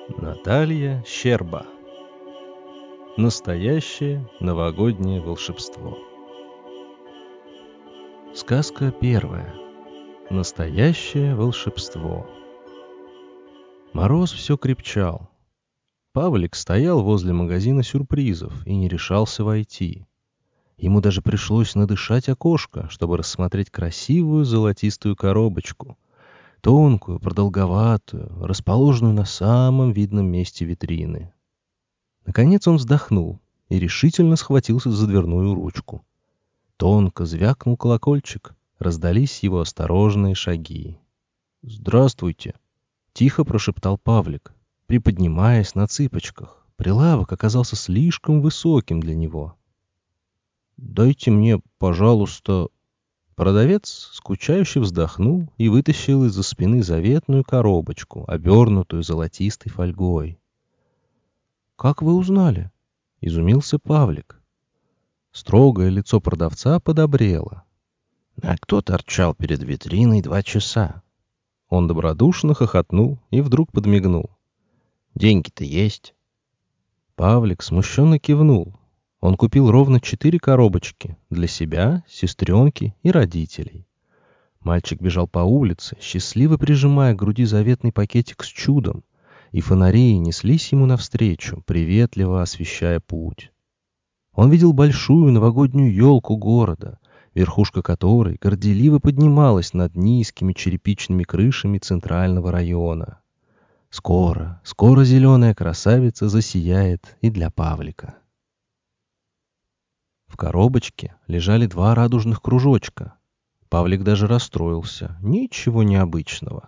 Наталья Щерба. Настоящее новогоднее волшебство. Сказка первая. Настоящее волшебство. Мороз все крепчал. Павлик стоял возле магазина сюрпризов и не решался войти. Ему даже пришлось надышать окошко, чтобы рассмотреть красивую золотистую коробочку, тонкую, продолговатую, расположенную на самом видном месте витрины. Наконец он вздохнул и решительно схватился за дверную ручку. Тонко звякнул колокольчик, раздались его осторожные шаги. «Здравствуйте!» — тихо прошептал Павлик, приподнимаясь на цыпочках. Прилавок оказался слишком высоким для него. «Дайте мне, пожалуйста...» Продавец скучающе вздохнул и вытащил из-за спины заветную коробочку, обернутую золотистой фольгой. «Как вы узнали?» — изумился Павлик. Строгое лицо продавца подобрело. «А кто торчал перед витриной 2 часа?» Он добродушно хохотнул и вдруг подмигнул. «Деньги-то есть?» Павлик смущенно кивнул. Он купил ровно 4 коробочки для себя, сестренки и родителей. Мальчик бежал по улице, счастливо прижимая к груди заветный пакетик с чудом, и фонари неслись ему навстречу, приветливо освещая путь. Он видел большую новогоднюю елку города, верхушка которой горделиво поднималась над низкими черепичными крышами центрального района. Скоро зеленая красавица засияет и для Павлика. В коробочке лежали 2 радужных кружочка. Павлик даже расстроился. Ничего необычного.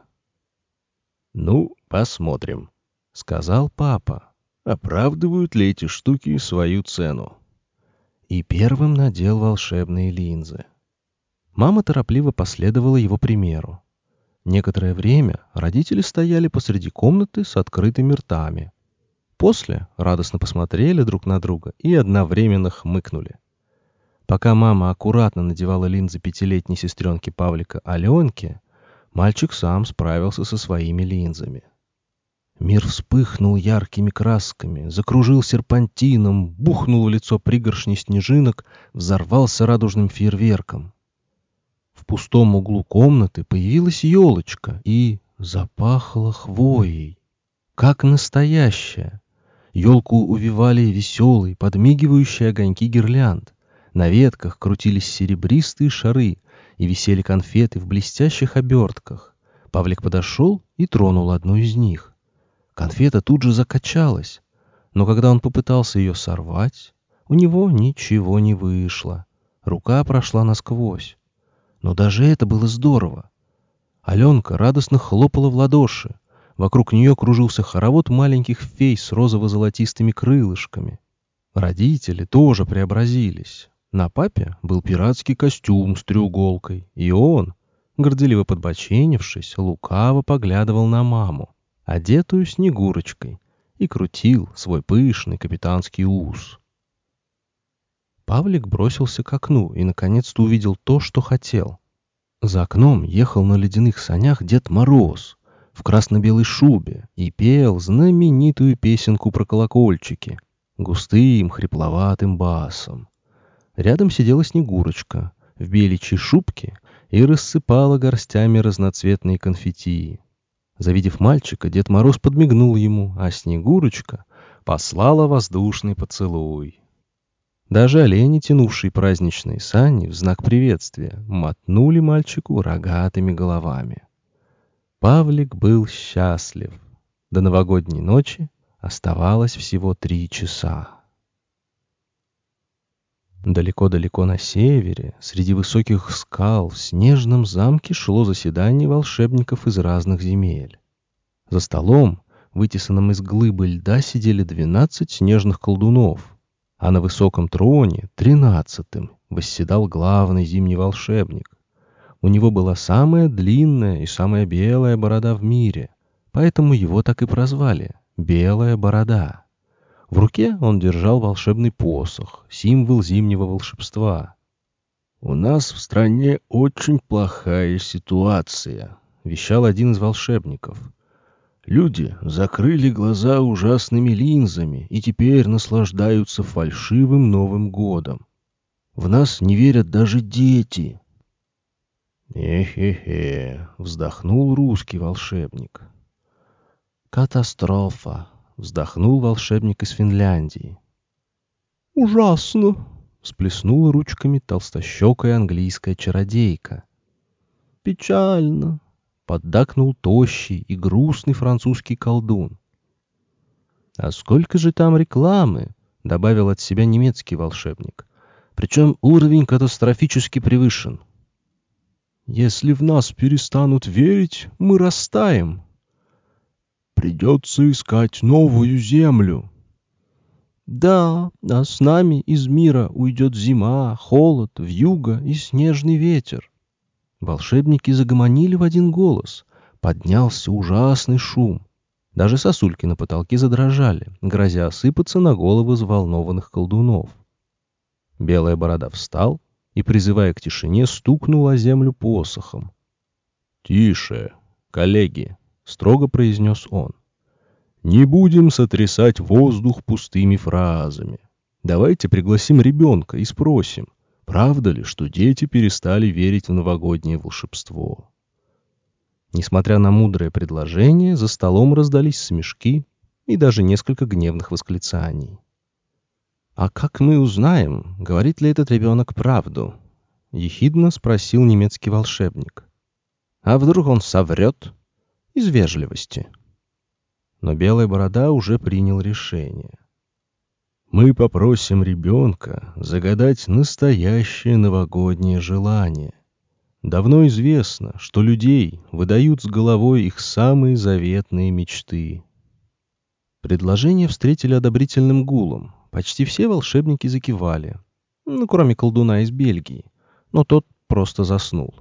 «Ну, посмотрим», — сказал папа. «Оправдывают ли эти штуки свою цену?» И первым надел волшебные линзы. Мама торопливо последовала его примеру. Некоторое время родители стояли посреди комнаты с открытыми ртами. После радостно посмотрели друг на друга и одновременно хмыкнули. Пока мама аккуратно надевала линзы 5-летней сестренки Павлика Аленке, мальчик сам справился со своими линзами. Мир вспыхнул яркими красками, закружил серпантином, бухнул в лицо пригоршни снежинок, взорвался радужным фейерверком. В пустом углу комнаты появилась елочка и запахло хвоей. Как настоящая. Елку увивали веселые, подмигивающие огоньки гирлянд. На ветках крутились серебристые шары и висели конфеты в блестящих обертках. Павлик подошел и тронул одну из них. Конфета тут же закачалась, но когда он попытался ее сорвать, у него ничего не вышло. Рука прошла насквозь. Но даже это было здорово. Аленка радостно хлопала в ладоши. Вокруг нее кружился хоровод маленьких фей с розово-золотистыми крылышками. Родители тоже преобразились. На папе был пиратский костюм с треуголкой, и он, горделиво подбоченившись, лукаво поглядывал на маму, одетую Снегурочкой, и крутил свой пышный капитанский ус. Павлик бросился к окну и наконец-то увидел то, что хотел. За окном ехал на ледяных санях Дед Мороз в красно-белой шубе и пел знаменитую песенку про колокольчики густым хрипловатым басом. Рядом сидела Снегурочка в беличьей шубке и рассыпала горстями разноцветные конфетти. Завидев мальчика, Дед Мороз подмигнул ему, а Снегурочка послала воздушный поцелуй. Даже олени, тянувшие праздничные сани, в знак приветствия, мотнули мальчику рогатыми головами. Павлик был счастлив. До новогодней ночи оставалось всего 3 часа. Далеко-далеко на севере, среди высоких скал, в снежном замке шло заседание волшебников из разных земель. За столом, вытесанным из глыбы льда, сидели 12 снежных колдунов, а на высоком троне, 13-м, восседал главный зимний волшебник. У него была самая длинная и самая белая борода в мире, поэтому его так и прозвали — Белая борода. В руке он держал волшебный посох, символ зимнего волшебства. «У нас в стране очень плохая ситуация», — вещал один из волшебников. Люди закрыли глаза ужасными линзами и теперь наслаждаются фальшивым Новым годом. В нас не верят даже дети. «Эхе-хе», — вздохнул русский волшебник. «Катастрофа», — вздохнул волшебник из Финляндии. «Ужасно», — всплеснула ручками толстощекая английская чародейка. «Печально», — поддакнул тощий и грустный французский колдун. «А сколько же там рекламы?» — добавил от себя немецкий волшебник. «Причем уровень катастрофически превышен». «Если в нас перестанут верить, мы растаем. Придется искать новую землю». «Да, а с нами из мира уйдет зима, холод, вьюга и снежный ветер». Волшебники загомонили в один голос. Поднялся ужасный шум. Даже сосульки на потолке задрожали, грозя осыпаться на головы взволнованных колдунов. Белая борода встал и, призывая к тишине, стукнул о землю посохом. «Тише, коллеги!» — строго произнес он. «Не будем сотрясать воздух пустыми фразами. Давайте пригласим ребенка и спросим, правда ли, что дети перестали верить в новогоднее волшебство?» Несмотря на мудрое предложение, за столом раздались смешки и даже несколько гневных восклицаний. «А как мы узнаем, говорит ли этот ребенок правду?» — ехидно спросил немецкий волшебник. «А вдруг он соврет? Из вежливости». Но Белая Борода уже принял решение. «Мы попросим ребенка загадать настоящее новогоднее желание. Давно известно, что людей выдают с головой их самые заветные мечты». Предложение встретили одобрительным гулом. Почти все волшебники закивали. Кроме колдуна из Бельгии. Но тот просто заснул.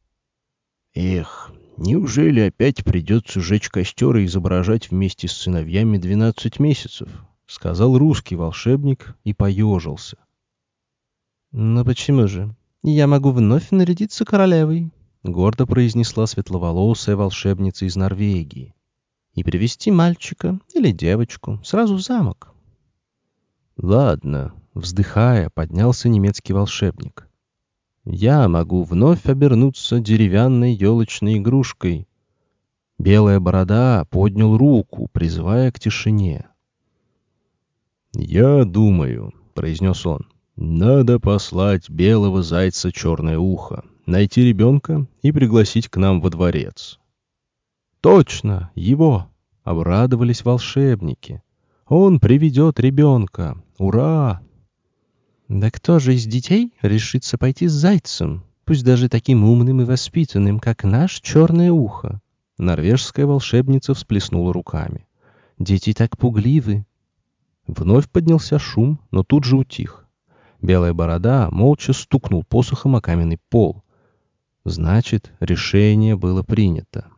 «Эх, неужели опять придется жечь костер и изображать вместе с сыновьями 12 месяцев?» — сказал русский волшебник и поежился. «Но почему же? Я могу вновь нарядиться королевой», — гордо произнесла светловолосая волшебница из Норвегии. «И привести мальчика или девочку сразу в замок». «Ладно», — вздыхая, поднялся немецкий волшебник. «Я могу вновь обернуться деревянной елочной игрушкой». Белая Борода поднял руку, призывая к тишине. «Я думаю», — произнес он, — «надо послать белого зайца Черное Ухо, найти ребенка и пригласить к нам во дворец». «Точно, его!» — обрадовались волшебники. «Он приведет ребенка! Ура!» «Да кто же из детей решится пойти с зайцем, пусть даже таким умным и воспитанным, как наш Черное Ухо?» Норвежская волшебница всплеснула руками. «Дети так пугливы». Вновь поднялся шум, но тут же утих. Белая Борода молча стукнул посохом о каменный пол. Значит, решение было принято.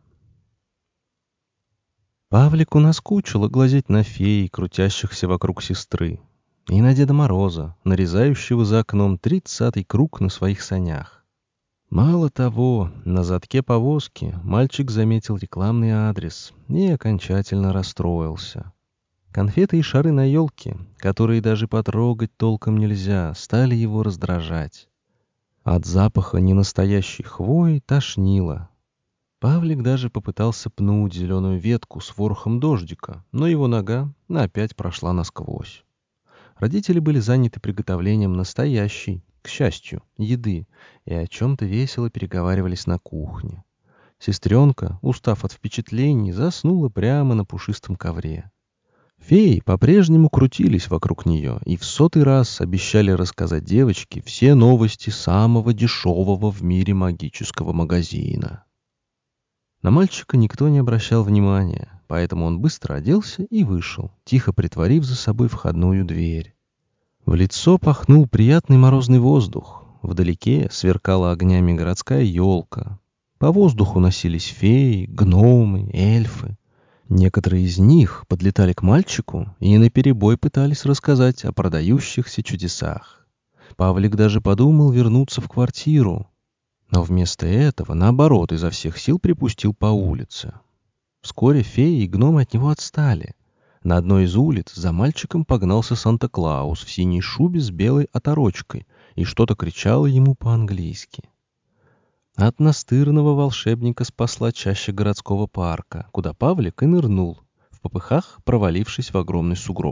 Павлику наскучило глазеть на феи, крутящихся вокруг сестры, и на Деда Мороза, нарезающего за окном 30-й круг на своих санях. Мало того, на задке повозки мальчик заметил рекламный адрес и окончательно расстроился. Конфеты и шары на елке, которые даже потрогать толком нельзя, стали его раздражать. От запаха ненастоящей хвои тошнило. Павлик даже попытался пнуть зеленую ветку с ворохом дождика, но его нога опять прошла насквозь. Родители были заняты приготовлением настоящей, к счастью, еды, и о чем-то весело переговаривались на кухне. Сестренка, устав от впечатлений, заснула прямо на пушистом ковре. Феи по-прежнему крутились вокруг нее и в 100-й раз обещали рассказать девочке все новости самого дешевого в мире магического магазина. На мальчика никто не обращал внимания, поэтому он быстро оделся и вышел, тихо притворив за собой входную дверь. В лицо пахнул приятный морозный воздух. Вдалеке сверкала огнями городская елка. По воздуху носились феи, гномы, эльфы. Некоторые из них подлетали к мальчику и наперебой пытались рассказать о продающихся чудесах. Павлик даже подумал вернуться в квартиру, но вместо этого, наоборот, изо всех сил припустил по улице. Вскоре феи и гномы от него отстали. На одной из улиц за мальчиком погнался Санта-Клаус в синей шубе с белой оторочкой и что-то кричал ему по-английски. От настырного волшебника спасла чаща городского парка, куда Павлик и нырнул, в попыхах провалившись в огромный сугроб.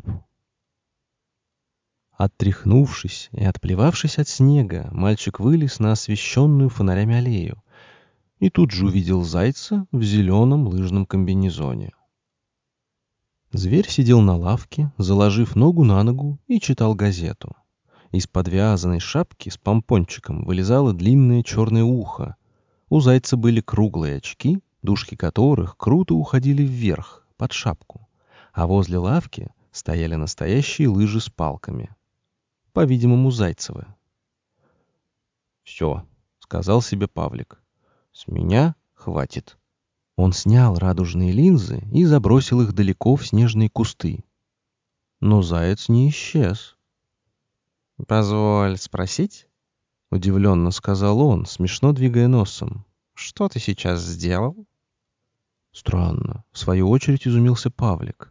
Оттряхнувшись и отплевавшись от снега, мальчик вылез на освещенную фонарями аллею и тут же увидел зайца в зеленом лыжном комбинезоне. Зверь сидел на лавке, заложив ногу на ногу, и читал газету. Из подвязанной шапки с помпончиком вылезало длинное черное ухо. У зайца были круглые очки, дужки которых круто уходили вверх, под шапку, а возле лавки стояли настоящие лыжи с палками. По-видимому, зайцевы. «Все», — сказал себе Павлик, — «с меня хватит». Он снял радужные линзы и забросил их далеко в снежные кусты. Но заяц не исчез. «Позволь спросить?» — удивленно сказал он, смешно двигая носом. «Что ты сейчас сделал?» «Странно», — в свою очередь изумился Павлик.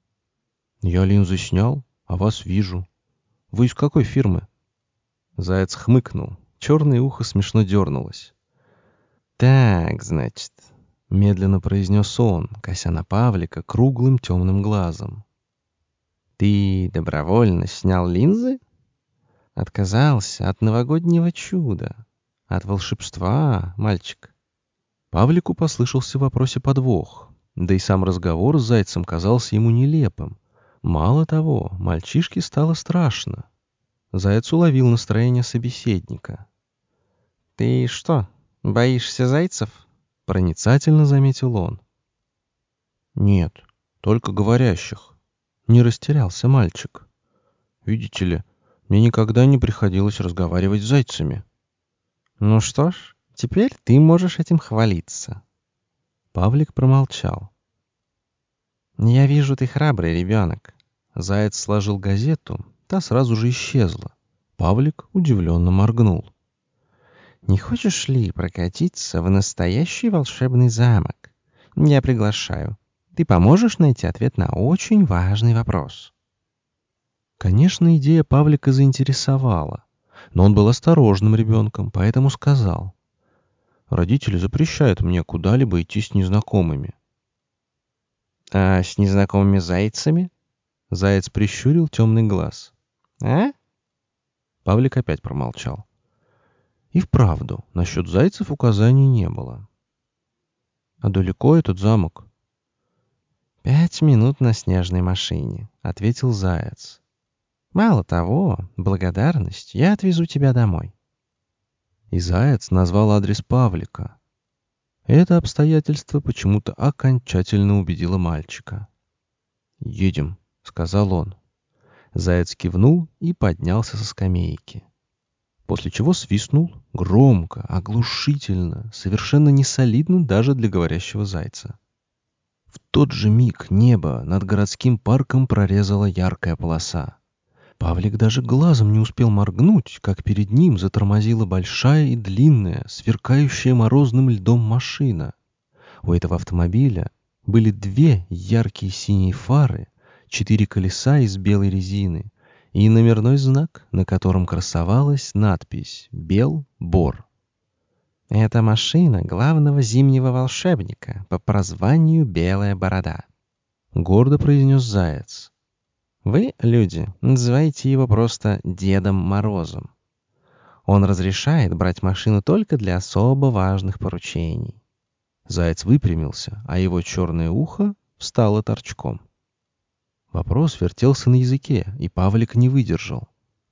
«Я линзы снял, а вас вижу. Вы из какой фирмы?» Заяц хмыкнул. Черное ухо смешно дернулось. «Так, значит», — медленно произнес он, кося на Павлика круглым темным глазом. «Ты добровольно снял линзы? Отказался от новогоднего чуда, от волшебства, мальчик?» Павлику послышался в вопросе подвох, да и сам разговор с зайцем казался ему нелепым. Мало того, мальчишке стало страшно. Заяц уловил настроение собеседника. «Ты что, боишься зайцев?» — проницательно заметил он. «Нет, только говорящих». Не растерялся мальчик. «Видите ли, мне никогда не приходилось разговаривать с зайцами». «Ну что ж, теперь ты можешь этим хвалиться». Павлик промолчал. «Я вижу, ты храбрый ребенок». Заяц сложил газету, та сразу же исчезла. Павлик удивленно моргнул. «Не хочешь ли прокатиться в настоящий волшебный замок? Я приглашаю. Ты поможешь найти ответ на очень важный вопрос». Конечно, идея Павлика заинтересовала, но он был осторожным ребенком, поэтому сказал: «Родители запрещают мне куда-либо идти с незнакомыми». «А с незнакомыми зайцами?» Заяц прищурил темный глаз. «А?» Павлик опять промолчал. И вправду, насчет зайцев указаний не было. «А далеко этот замок?» 5 минут на снежной машине», — ответил заяц. «Мало того, благодарность, я отвезу тебя домой». И заяц назвал адрес Павлика. Это обстоятельство почему-то окончательно убедило мальчика. «Едем», — сказал он. Заяц кивнул и поднялся со скамейки. После чего свистнул громко, оглушительно, совершенно несолидно даже для говорящего зайца. В тот же миг небо над городским парком прорезала яркая полоса. Павлик даже глазом не успел моргнуть, как перед ним затормозила большая и длинная, сверкающая морозным льдом машина. У этого автомобиля были 2 яркие синие фары, 4 колеса из белой резины и номерной знак, на котором красовалась надпись «Бел-Бор». «Это машина главного зимнего волшебника по прозванию Белая Борода», — гордо произнес заяц. «Вы, люди, называете его просто Дедом Морозом. Он разрешает брать машину только для особо важных поручений». Заяц выпрямился, а его черное ухо встало торчком. Вопрос вертелся на языке, и Павлик не выдержал.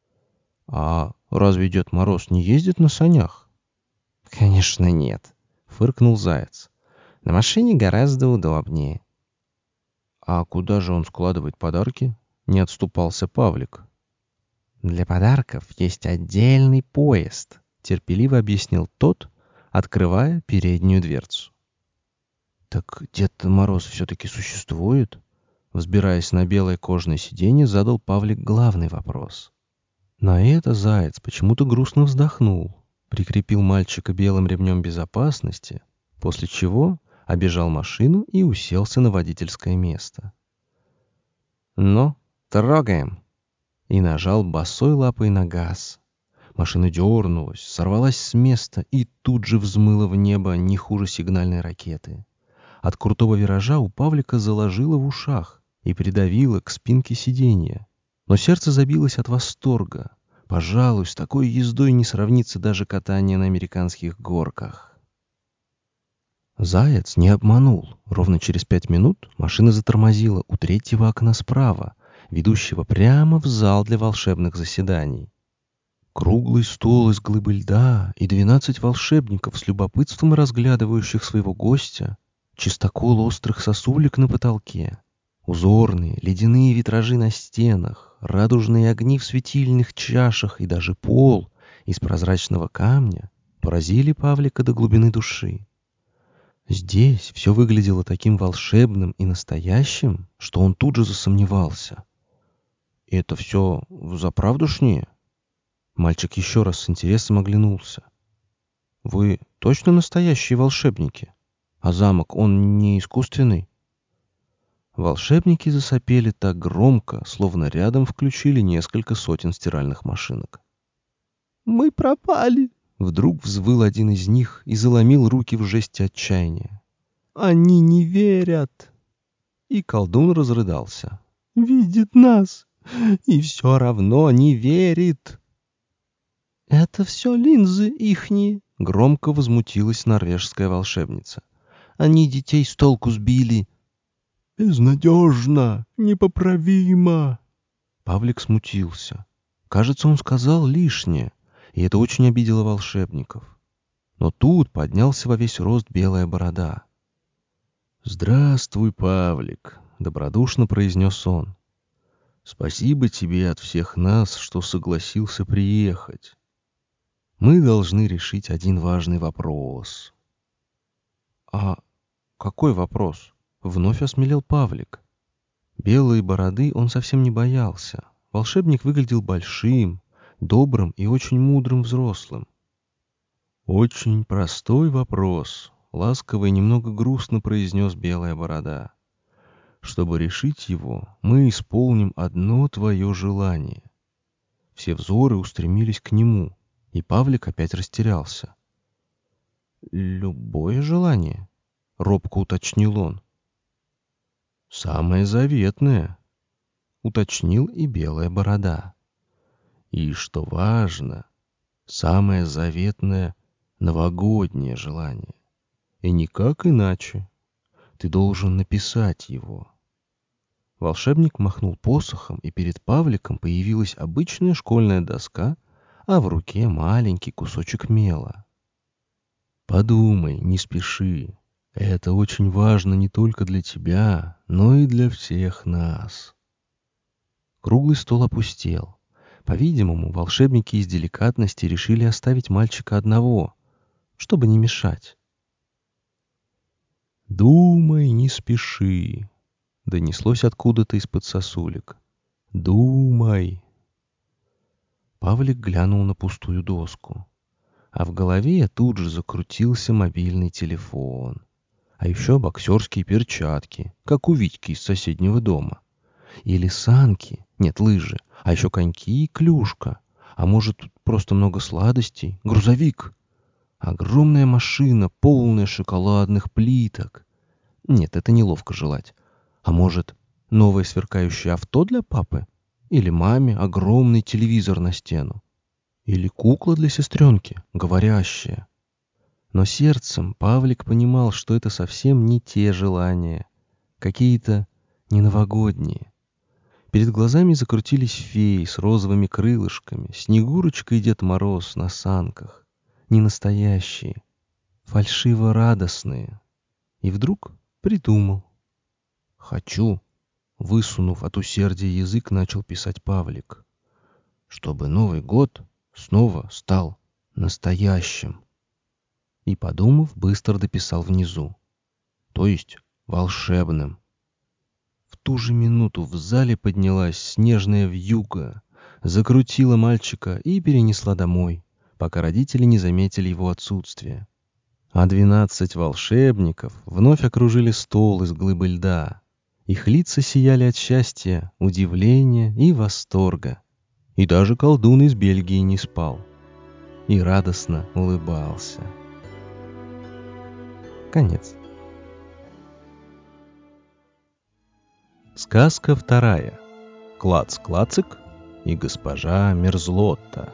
«А разве Дед Мороз не ездит на санях?» «Конечно нет», — фыркнул заяц. «На машине гораздо удобнее». «А куда же он складывает подарки?» — не отступался Павлик. «Для подарков есть отдельный поезд», — терпеливо объяснил тот, открывая переднюю дверцу. «Так Дед Мороз все-таки существует?» Взбираясь на белое кожаное сиденье, задал Павлик главный вопрос. На это заяц почему-то грустно вздохнул, прикрепил мальчика белым ремнем безопасности, после чего обежал машину и уселся на водительское место. «Ну, трогаем!» И нажал босой лапой на газ. Машина дернулась, сорвалась с места и тут же взмыла в небо не хуже сигнальной ракеты. От крутого виража у Павлика заложило в ушах и придавило к спинке сиденья. Но сердце забилось от восторга. Пожалуй, с такой ездой не сравнится даже катание на американских горках. Заяц не обманул. Ровно через 5 минут машина затормозила у третьего окна справа, ведущего прямо в зал для волшебных заседаний. Круглый стол из глыбы льда и 12 волшебников с любопытством разглядывающих своего гостя, чистокол острых сосулек на потолке, узорные ледяные витражи на стенах, радужные огни в светильных чашах и даже пол из прозрачного камня поразили Павлика до глубины души. Здесь все выглядело таким волшебным и настоящим, что он тут же засомневался. «Это все взаправдушнее?» Мальчик еще раз с интересом оглянулся. «Вы точно настоящие волшебники? А замок, он не искусственный?» Волшебники засопели так громко, словно рядом включили несколько сотен стиральных машинок. «Мы пропали!» Вдруг взвыл один из них и заломил руки в жесте отчаяния. «Они не верят!» И колдун разрыдался. «Видит нас, и все равно не верит!» «Это все линзы ихние!» — громко возмутилась норвежская волшебница. «Они детей с толку сбили!» «Безнадежно! Непоправимо!» Павлик смутился. Кажется, он сказал лишнее, и это очень обидело волшебников. Но тут поднялся во весь рост белая борода. «Здравствуй, Павлик!» — добродушно произнес он. «Спасибо тебе от всех нас, что согласился приехать. Мы должны решить один важный вопрос». «А какой вопрос?» — вновь осмелел Павлик. Белой бороды он совсем не боялся. Волшебник выглядел большим, добрым и очень мудрым взрослым. «Очень простой вопрос», — ласково и немного грустно произнес белая борода. «Чтобы решить его, мы исполним одно твое желание». Все взоры устремились к нему, и Павлик опять растерялся. «Любое желание?» — робко уточнил он. «Самое заветное», — уточнил и белая борода. «И, что важно, самое заветное новогоднее желание. И никак иначе. Ты должен написать его». Волшебник махнул посохом, и перед Павликом появилась обычная школьная доска, а в руке маленький кусочек мела. «Подумай, не спеши. Это очень важно не только для тебя, но и для всех нас». Круглый стол опустел. По-видимому, волшебники из деликатности решили оставить мальчика одного, чтобы не мешать. «Думай, не спеши», — донеслось откуда-то из-под сосулек. «Думай». Павлик глянул на пустую доску, а в голове тут же закрутился мобильный телефон, а еще боксерские перчатки, как у Витьки из соседнего дома. Или санки, нет, лыжи, а еще коньки и клюшка. А может, тут просто много сладостей? Грузовик. Огромная машина, полная шоколадных плиток. Нет, это неловко желать. А может, новое сверкающее авто для папы? Или маме огромный телевизор на стену? Или кукла для сестренки, говорящая? Но сердцем Павлик понимал, что это совсем не те желания. Какие-то не новогодние. Перед глазами закрутились феи с розовыми крылышками, Снегурочка и Дед Мороз на санках. Не настоящие, фальшиво-радостные. И вдруг придумал. «Хочу», — высунув от усердия язык, начал писать Павлик, «чтобы Новый год снова стал настоящим». И, подумав, быстро дописал внизу. То есть волшебным. В ту же минуту в зале поднялась снежная вьюга, закрутила мальчика и перенесла домой, пока родители не заметили его отсутствие. А 12 волшебников вновь окружили стол из глыбы льда. Их лица сияли от счастья, удивления и восторга. И даже колдун из Бельгии не спал и радостно улыбался. Конец. Сказка вторая. Клац-клацик и госпожа Мерзлотта.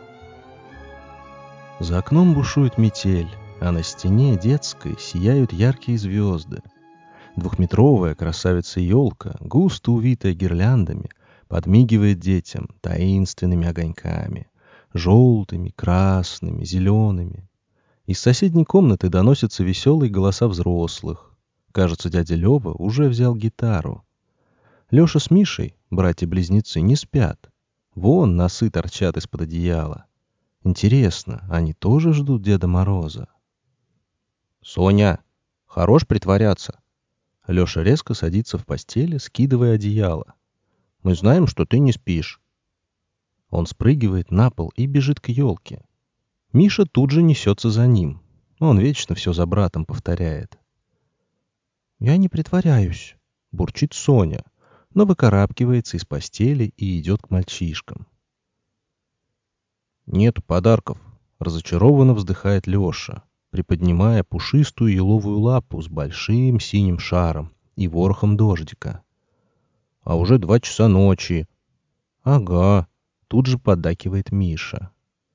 За окном бушует метель, а на стене детской сияют яркие звезды. Двухметровая красавица-елка, густо увитая гирляндами, подмигивает детям таинственными огоньками. Желтыми, красными, зелеными. Из соседней комнаты доносятся веселые голоса взрослых. Кажется, дядя Лёва уже взял гитару. Лёша с Мишей, братья-близнецы, не спят. Вон носы торчат из-под одеяла. Интересно, они тоже ждут Деда Мороза? «Соня, хорош притворяться!» Лёша резко садится в постели, скидывая одеяло. «Мы знаем, что ты не спишь». Он спрыгивает на пол и бежит к елке. Миша тут же несется за ним. Он вечно все за братом повторяет. «Я не притворяюсь», — бурчит Соня, но выкарабкивается из постели и идет к мальчишкам. «Нету подарков», — разочарованно вздыхает Леша, приподнимая пушистую еловую лапу с большим синим шаром и ворохом дождика. «А уже 2 часа ночи». «Ага», — тут же поддакивает Миша.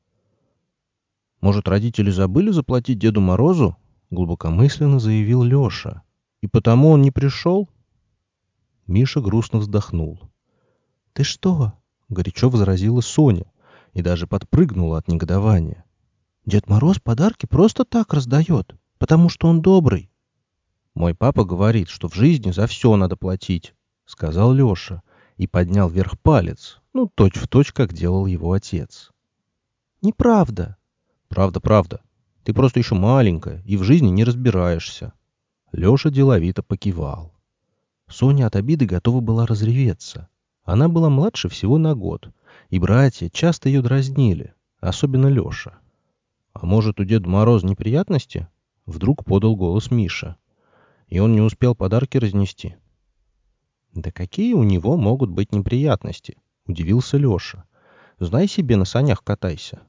«Может, родители забыли заплатить Деду Морозу?» — глубокомысленно заявил Леша. «И потому он не пришел?» Миша грустно вздохнул. «Ты что?» — горячо возразила Соня и даже подпрыгнула от негодования. «Дед Мороз подарки просто так раздает, потому что он добрый». «Мой папа говорит, что в жизни за все надо платить», — сказал Леша и поднял вверх палец, точь-в-точь, как делал его отец. «Неправда». «Правда. Ты просто еще маленькая и в жизни не разбираешься». Леша деловито покивал. Соня от обиды готова была разреветься. Она была младше всего на год, и братья часто ее дразнили, особенно Леша. «А может, у Деда Мороза неприятности?» — вдруг подал голос Миша. «И он не успел подарки разнести». «Да какие у него могут быть неприятности?» — удивился Леша. «Знай себе, на санях катайся».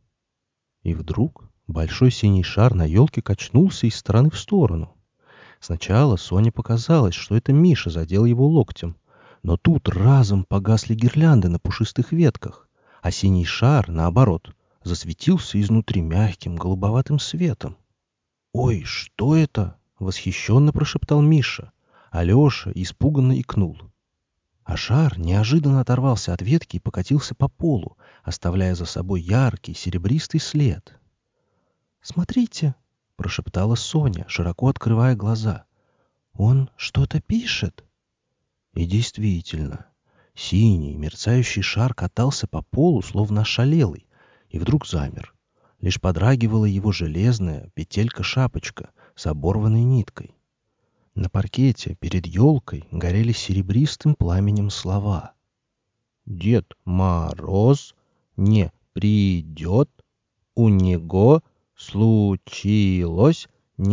И вдруг большой синий шар на елке качнулся из стороны в сторону. Сначала Соне показалось, что это Миша задел его локтем, но тут разом погасли гирлянды на пушистых ветках, а синий шар, наоборот, засветился изнутри мягким голубоватым светом. «Ой, что это?» — восхищенно прошептал Миша, а Леша испуганно икнул. А шар неожиданно оторвался от ветки и покатился по полу, оставляя за собой яркий серебристый след. «Смотрите!» — прошептала Соня, широко открывая глаза. «Он что-то пишет?» И действительно, синий мерцающий шар катался по полу, словно ошалелый, и вдруг замер. Лишь подрагивала его железная петелька-шапочка с оборванной ниткой. На паркете перед елкой горели серебристым пламенем слова. «Дед Мороз не придет, у него случилось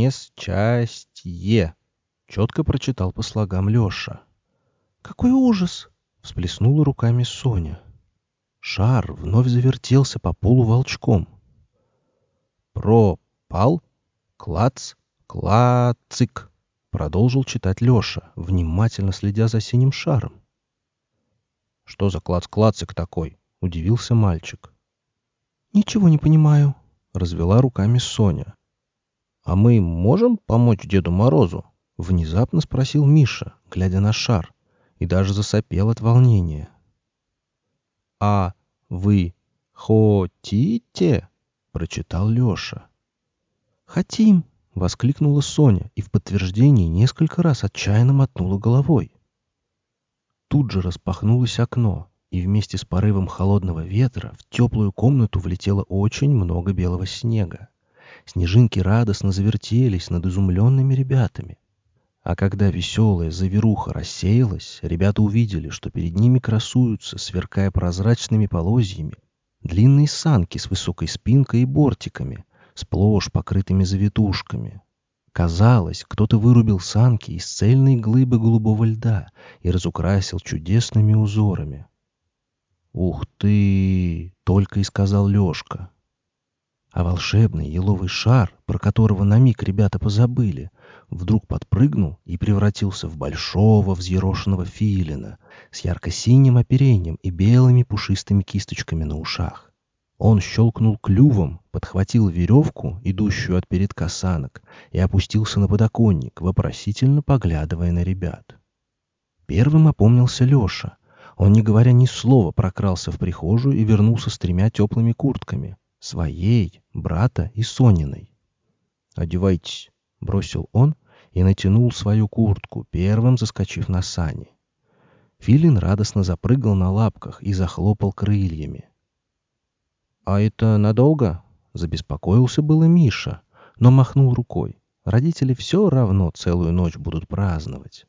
несчастье», — четко прочитал по слогам Леша. «Какой ужас!» — всплеснула руками Соня. Шар вновь завертелся по полу волчком. «Пропал, клац, клацик», — продолжил читать Леша, внимательно следя за синим шаром. «Что за клац-клацик такой?» — удивился мальчик. «Ничего не понимаю», — развела руками Соня. «А мы можем помочь Деду Морозу?» — внезапно спросил Миша, глядя на шар, и даже засопел от волнения. «А вы хотите?» — прочитал Леша. «Хотим!» — воскликнула Соня и в подтверждении несколько раз отчаянно мотнула головой. Тут же распахнулось окно, и вместе с порывом холодного ветра в теплую комнату влетело очень много белого снега. Снежинки радостно завертелись над изумленными ребятами. А когда веселая завируха рассеялась, ребята увидели, что перед ними красуются, сверкая прозрачными полозьями, длинные санки с высокой спинкой и бортиками, сплошь покрытыми завитушками. Казалось, кто-то вырубил санки из цельной глыбы голубого льда и разукрасил чудесными узорами. «Ух ты!» — только и сказал Лёшка. А волшебный еловый шар, про которого на миг ребята позабыли, вдруг подпрыгнул и превратился в большого взъерошенного филина с ярко-синим оперением и белыми пушистыми кисточками на ушах. Он щелкнул клювом, подхватил веревку, идущую от передка санок, и опустился на подоконник, вопросительно поглядывая на ребят. Первым опомнился Леша. Он, не говоря ни слова, прокрался в прихожую и вернулся с 3 теплыми куртками. Своей, брата и Сониной. «Одевайтесь», — бросил он и натянул свою куртку, первым заскочив на сани. Филин радостно запрыгал на лапках и захлопал крыльями. «А это надолго?» — забеспокоился было Миша, но махнул рукой. Родители все равно целую ночь будут праздновать.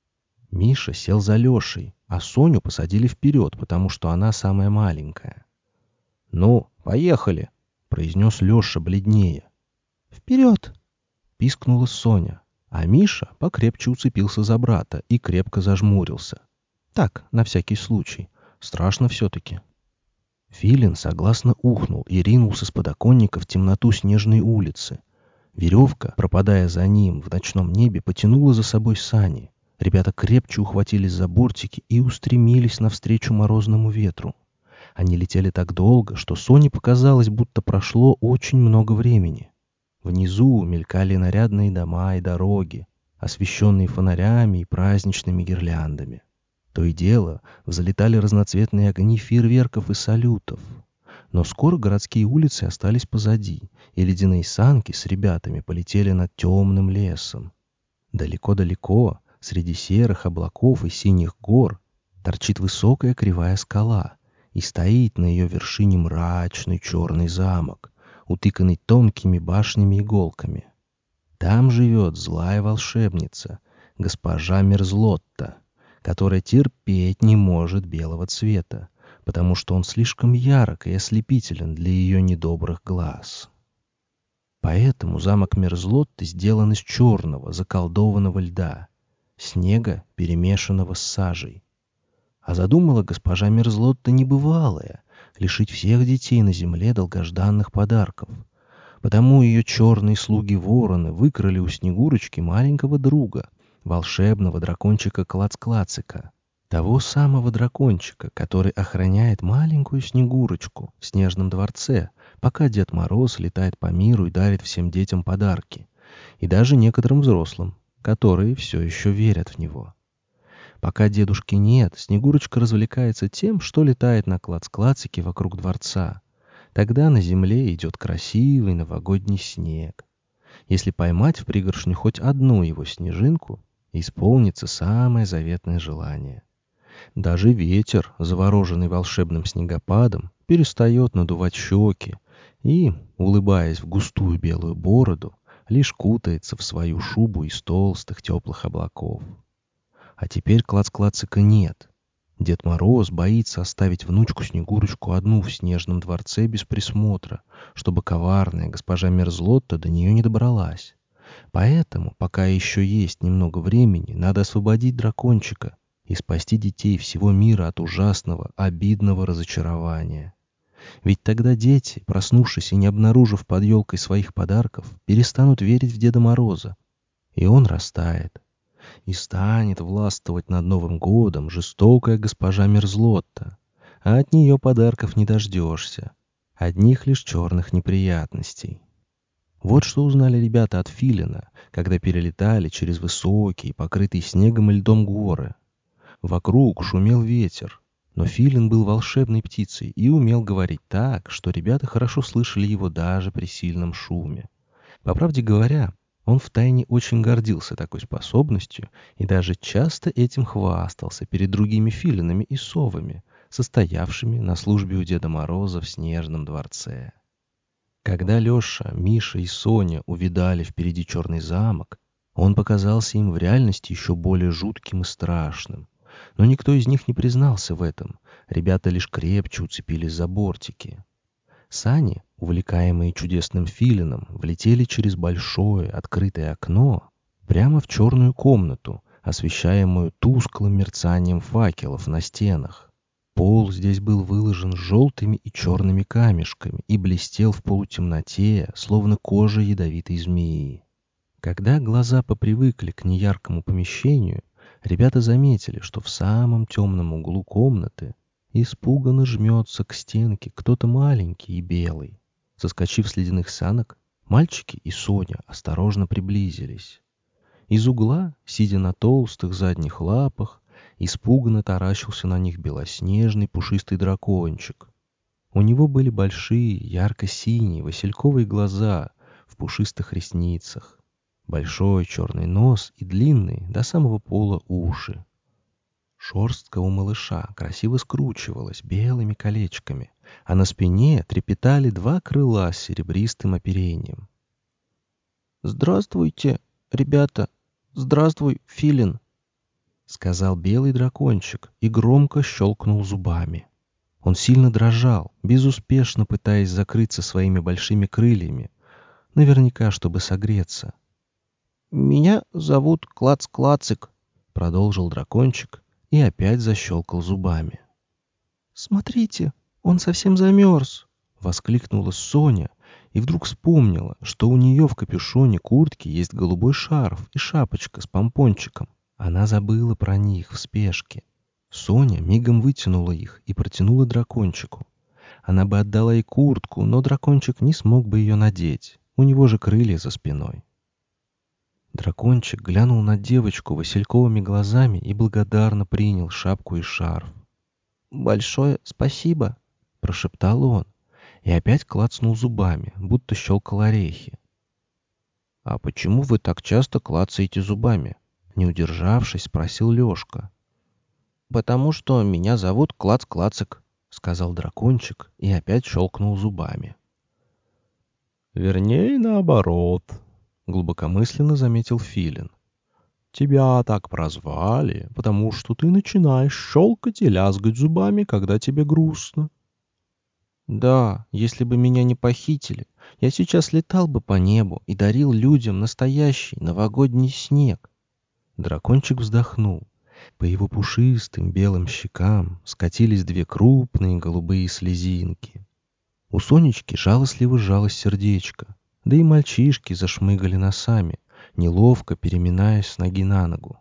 Миша сел за Лешей, а Соню посадили вперед, потому что она самая маленькая. «Ну, поехали!» — произнес Леша бледнее. «Вперед!» — пискнула Соня, а Миша покрепче уцепился за брата и крепко зажмурился. Так, на всякий случай. Страшно все-таки. Филин согласно ухнул и ринулся с подоконника в темноту снежной улицы. Веревка, пропадая за ним в ночном небе, потянула за собой сани. Ребята крепче ухватились за бортики и устремились навстречу морозному ветру. Они летели так долго, что Соне показалось, будто прошло очень много времени. Внизу мелькали нарядные дома и дороги, освещенные фонарями и праздничными гирляндами. То и дело взлетали разноцветные огни фейерверков и салютов. Но скоро городские улицы остались позади, и ледяные санки с ребятами полетели над темным лесом. Далеко-далеко, среди серых облаков и синих гор, торчит высокая кривая скала, и стоит на ее вершине мрачный черный замок, утыканный тонкими башнями-иголками. Там живет злая волшебница, госпожа Мерзлотта, которая терпеть не может белого цвета, потому что он слишком ярок и ослепителен для ее недобрых глаз. Поэтому замок Мерзлотты сделан из черного, заколдованного льда, снега, перемешанного с сажей. А задумала госпожа Мерзлотта небывалое — лишить всех детей на земле долгожданных подарков. Потому ее черные слуги-вороны выкрали у Снегурочки маленького друга, волшебного дракончика Клац-Клацика. Того самого дракончика, который охраняет маленькую Снегурочку в снежном дворце, пока Дед Мороз летает по миру и дарит всем детям подарки. И даже некоторым взрослым, которые все еще верят в него. Пока дедушки нет, Снегурочка развлекается тем, что летает на Клац-Клацике вокруг дворца. Тогда на земле идет красивый новогодний снег. Если поймать в пригоршню хоть одну его снежинку, исполнится самое заветное желание. Даже ветер, завороженный волшебным снегопадом, перестает надувать щеки и, улыбаясь в густую белую бороду, лишь кутается в свою шубу из толстых теплых облаков. А теперь Клац-Клацика нет. Дед Мороз боится оставить внучку Снегурочку одну в снежном дворце без присмотра, чтобы коварная госпожа Мерзлотта до нее не добралась. Поэтому, пока еще есть немного времени, надо освободить дракончика и спасти детей всего мира от ужасного, обидного разочарования. Ведь тогда дети, проснувшись и не обнаружив под елкой своих подарков, перестанут верить в Деда Мороза, и он растает. И станет властвовать над Новым годом жестокая госпожа Мерзлотта, а от нее подарков не дождешься, одних лишь черных неприятностей. Вот что узнали ребята от Филина, когда перелетали через высокие, покрытые снегом и льдом горы. Вокруг шумел ветер, но Филин был волшебной птицей и умел говорить так, что ребята хорошо слышали его даже при сильном шуме. По правде говоря, он втайне очень гордился такой способностью и даже часто этим хвастался перед другими филинами и совами, состоявшими на службе у Деда Мороза в снежном дворце. Когда Леша, Миша и Соня увидали впереди черный замок, он показался им в реальности еще более жутким и страшным. Но никто из них не признался в этом, ребята лишь крепче уцепились за бортики. Сани, увлекаемые чудесным филином, влетели через большое открытое окно прямо в черную комнату, освещаемую тусклым мерцанием факелов на стенах. Пол здесь был выложен желтыми и черными камешками и блестел в полутемноте, словно кожа ядовитой змеи. Когда глаза попривыкли к неяркому помещению, ребята заметили, что в самом темном углу комнаты испуганно жмется к стенке кто-то маленький и белый. Соскочив с ледяных санок, мальчики и Соня осторожно приблизились. Из угла, сидя на толстых задних лапах, испуганно таращился на них белоснежный пушистый дракончик. У него были большие, ярко-синие, васильковые глаза в пушистых ресницах, большой черный нос и длинные до самого пола уши. Шерстка у малыша красиво скручивалась белыми колечками, а на спине трепетали два крыла с серебристым оперением. «Здравствуйте, ребята! Здравствуй, Филин!» — сказал белый дракончик и громко щелкнул зубами. Он сильно дрожал, безуспешно пытаясь закрыться своими большими крыльями, наверняка, чтобы согреться. «Меня зовут Клац-Клацик», — продолжил дракончик и опять защелкал зубами. «Смотрите, он совсем замерз!» — воскликнула Соня и вдруг вспомнила, что у нее в капюшоне куртки есть голубой шарф и шапочка с помпончиком. Она забыла про них в спешке. Соня мигом вытянула их и протянула дракончику. Она бы отдала ей куртку, но дракончик не смог бы ее надеть. У него же крылья за спиной. Дракончик глянул на девочку васильковыми глазами и благодарно принял шапку и шарф. «Большое спасибо», — прошептал он, и опять клацнул зубами, будто щелкал орехи. «А почему вы так часто клацаете зубами?» — не удержавшись, спросил Лёшка. «Потому что меня зовут Клац-Клацик», — сказал дракончик и опять щелкнул зубами. «Вернее, наоборот», — глубокомысленно заметил Филин. «Тебя так прозвали, потому что ты начинаешь щелкать и лязгать зубами, когда тебе грустно». «Да, если бы меня не похитили, я сейчас летал бы по небу и дарил людям настоящий новогодний снег». Дракончик вздохнул. По его пушистым белым щекам скатились две крупные голубые слезинки. У Сонечки жалостливо сжалось сердечко, да и мальчишки зашмыгали носами, неловко переминаясь с ноги на ногу.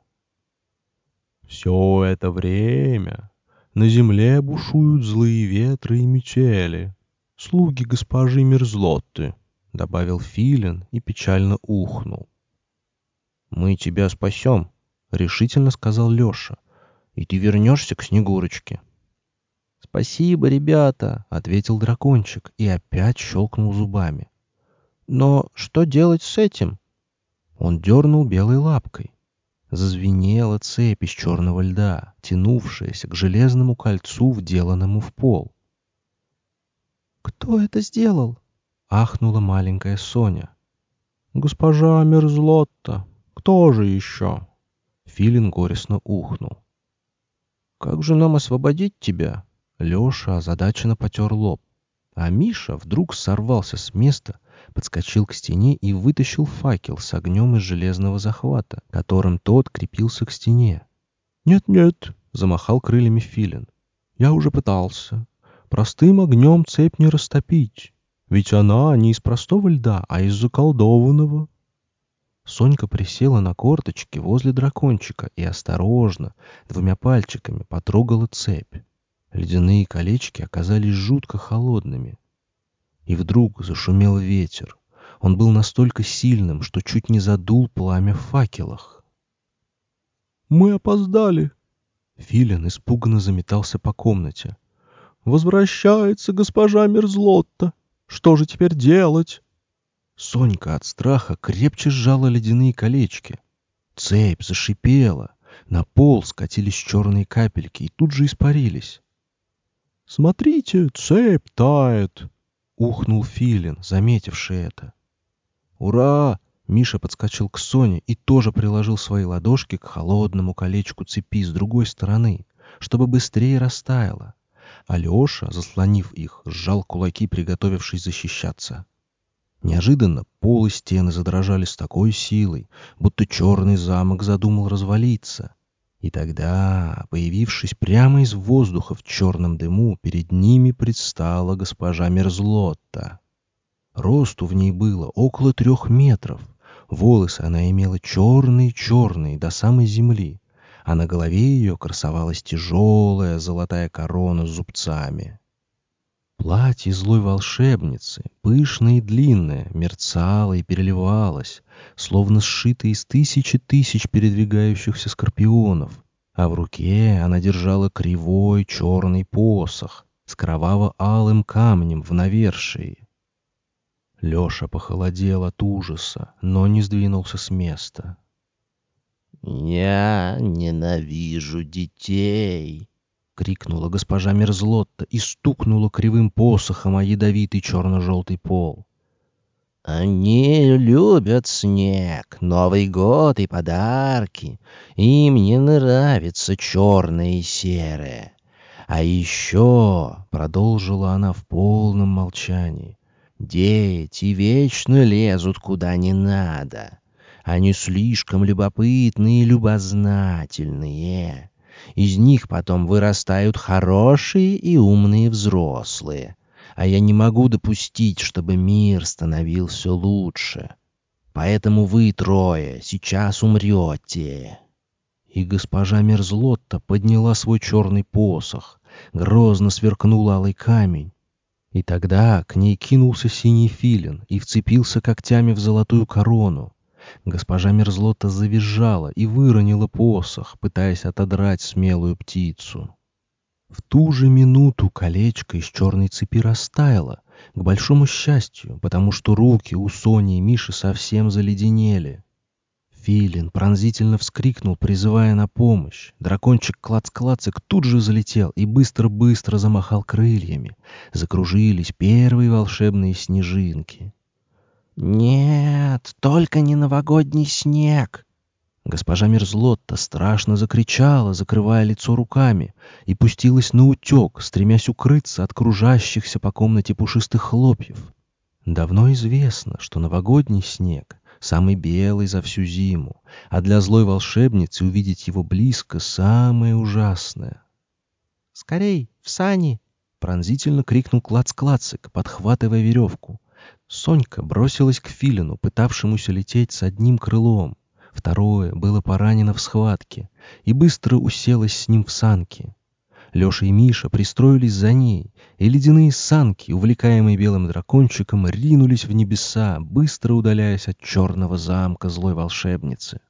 «Все это время на земле бушуют злые ветры и метели, слуги госпожи Мерзлотты», — добавил Филин и печально ухнул. «Мы тебя спасем», — решительно сказал Леша, — «и ты вернешься к Снегурочке». «Спасибо, ребята», — ответил дракончик и опять щелкнул зубами. «Но что делать с этим?» Он дернул белой лапкой. Зазвенела цепь из черного льда, тянувшаяся к железному кольцу, вделанному в пол. «Кто это сделал?» — ахнула маленькая Соня. «Госпожа Мерзлотта, кто же еще?» Филин горестно ухнул. «Как же нам освободить тебя?» Леша озадаченно потер лоб. А Миша вдруг сорвался с места, подскочил к стене и вытащил факел с огнем из железного захвата, которым тот крепился к стене. «Нет-нет», — замахал крыльями Филин. «Я уже пытался. Простым огнем цепь не растопить. Ведь она не из простого льда, а из заколдованного». Сонька присела на корточки возле дракончика и осторожно, двумя пальчиками потрогала цепь. Ледяные колечки оказались жутко холодными. И вдруг зашумел ветер. Он был настолько сильным, что чуть не задул пламя в факелах. «Мы опоздали!» Филин испуганно заметался по комнате. «Возвращается госпожа Мерзлотта! Что же теперь делать?» Сонька от страха крепче сжала ледяные колечки. Цепь зашипела. На пол скатились черные капельки и тут же испарились. «Смотрите, цепь тает!» — ухнул Филин, заметивший это. «Ура!» — Миша подскочил к Соне и тоже приложил свои ладошки к холодному колечку цепи с другой стороны, чтобы быстрее растаяло. Алеша, заслонив их, сжал кулаки, приготовившись защищаться. Неожиданно пол и стены задрожали с такой силой, будто черный замок задумал развалиться. И тогда, появившись прямо из воздуха в черном дыму, перед ними предстала госпожа Мерзлотта. Росту в ней было около 3 метров. Волосы она имела черные-черные до самой земли, а на голове ее красовалась тяжелая золотая корона с зубцами. Платье злой волшебницы, пышное и длинное, мерцало и переливалось, словно сшитое из тысячи тысяч передвигающихся скорпионов, а в руке она держала кривой черный посох с кроваво-алым камнем в навершии. Леша похолодел от ужаса, но не сдвинулся с места. «Я ненавижу детей!» — крикнула госпожа Мерзлотта и стукнула кривым посохом о ядовитый черно-желтый пол. «Они любят снег, Новый год и подарки. Им не нравится черное и серое. А еще, — продолжила она в полном молчании, — дети вечно лезут куда не надо. Они слишком любопытные и любознательные. Из них потом вырастают хорошие и умные взрослые. А я не могу допустить, чтобы мир становился лучше. Поэтому вы трое сейчас умрете». И госпожа Мерзлотта подняла свой черный посох, грозно сверкнул алый камень. И тогда к ней кинулся синий филин и вцепился когтями в золотую корону. Госпожа Мерзлотта завизжала и выронила посох, пытаясь отодрать смелую птицу. В ту же минуту колечко из черной цепи растаяло, к большому счастью, потому что руки у Сони и Миши совсем заледенели. Филин пронзительно вскрикнул, призывая на помощь. Дракончик Клац-Клацик тут же залетел и быстро-быстро замахал крыльями. Закружились первые волшебные снежинки. «Нет, только не новогодний снег!» Госпожа Мерзлотта страшно закричала, закрывая лицо руками, и пустилась наутек, стремясь укрыться от кружащихся по комнате пушистых хлопьев. Давно известно, что новогодний снег — самый белый за всю зиму, а для злой волшебницы увидеть его близко — самое ужасное. «Скорей, в сани!» — пронзительно крикнул Клац-Клацик, подхватывая веревку. Сонька бросилась к Филину, пытавшемуся лететь с одним крылом. Второе было поранено в схватке и быстро уселось с ним в санки. Леша и Миша пристроились за ней, и ледяные санки, увлекаемые белым дракончиком, ринулись в небеса, быстро удаляясь от черного замка злой волшебницы.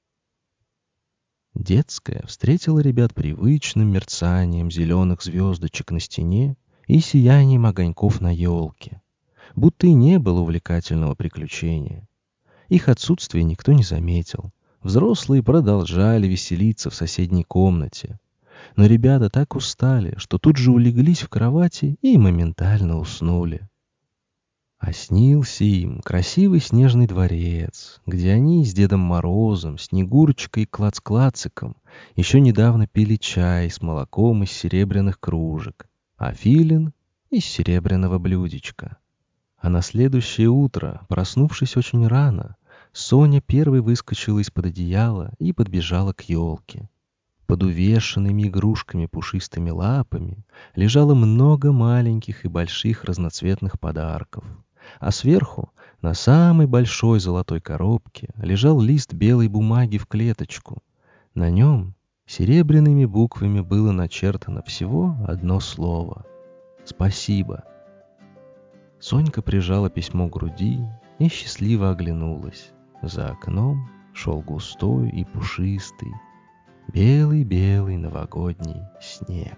Детская встретила ребят привычным мерцанием зеленых звездочек на стене и сиянием огоньков на елке, будто и не было увлекательного приключения. Их отсутствие никто не заметил. Взрослые продолжали веселиться в соседней комнате. Но ребята так устали, что тут же улеглись в кровати и моментально уснули. А снился им красивый снежный дворец, где они с Дедом Морозом, Снегурочкой и Клац-Клациком еще недавно пили чай с молоком из серебряных кружек, а Филин — из серебряного блюдечка. А на следующее утро, проснувшись очень рано, Соня первой выскочила из-под одеяла и подбежала к елке. Под увешанными игрушками пушистыми лапами лежало много маленьких и больших разноцветных подарков, а сверху, на самой большой золотой коробке, лежал лист белой бумаги в клеточку. На нем серебряными буквами было начертано всего одно слово — «Спасибо». Сонька прижала письмо к груди и счастливо оглянулась. За окном шел густой и пушистый, белый-белый новогодний снег.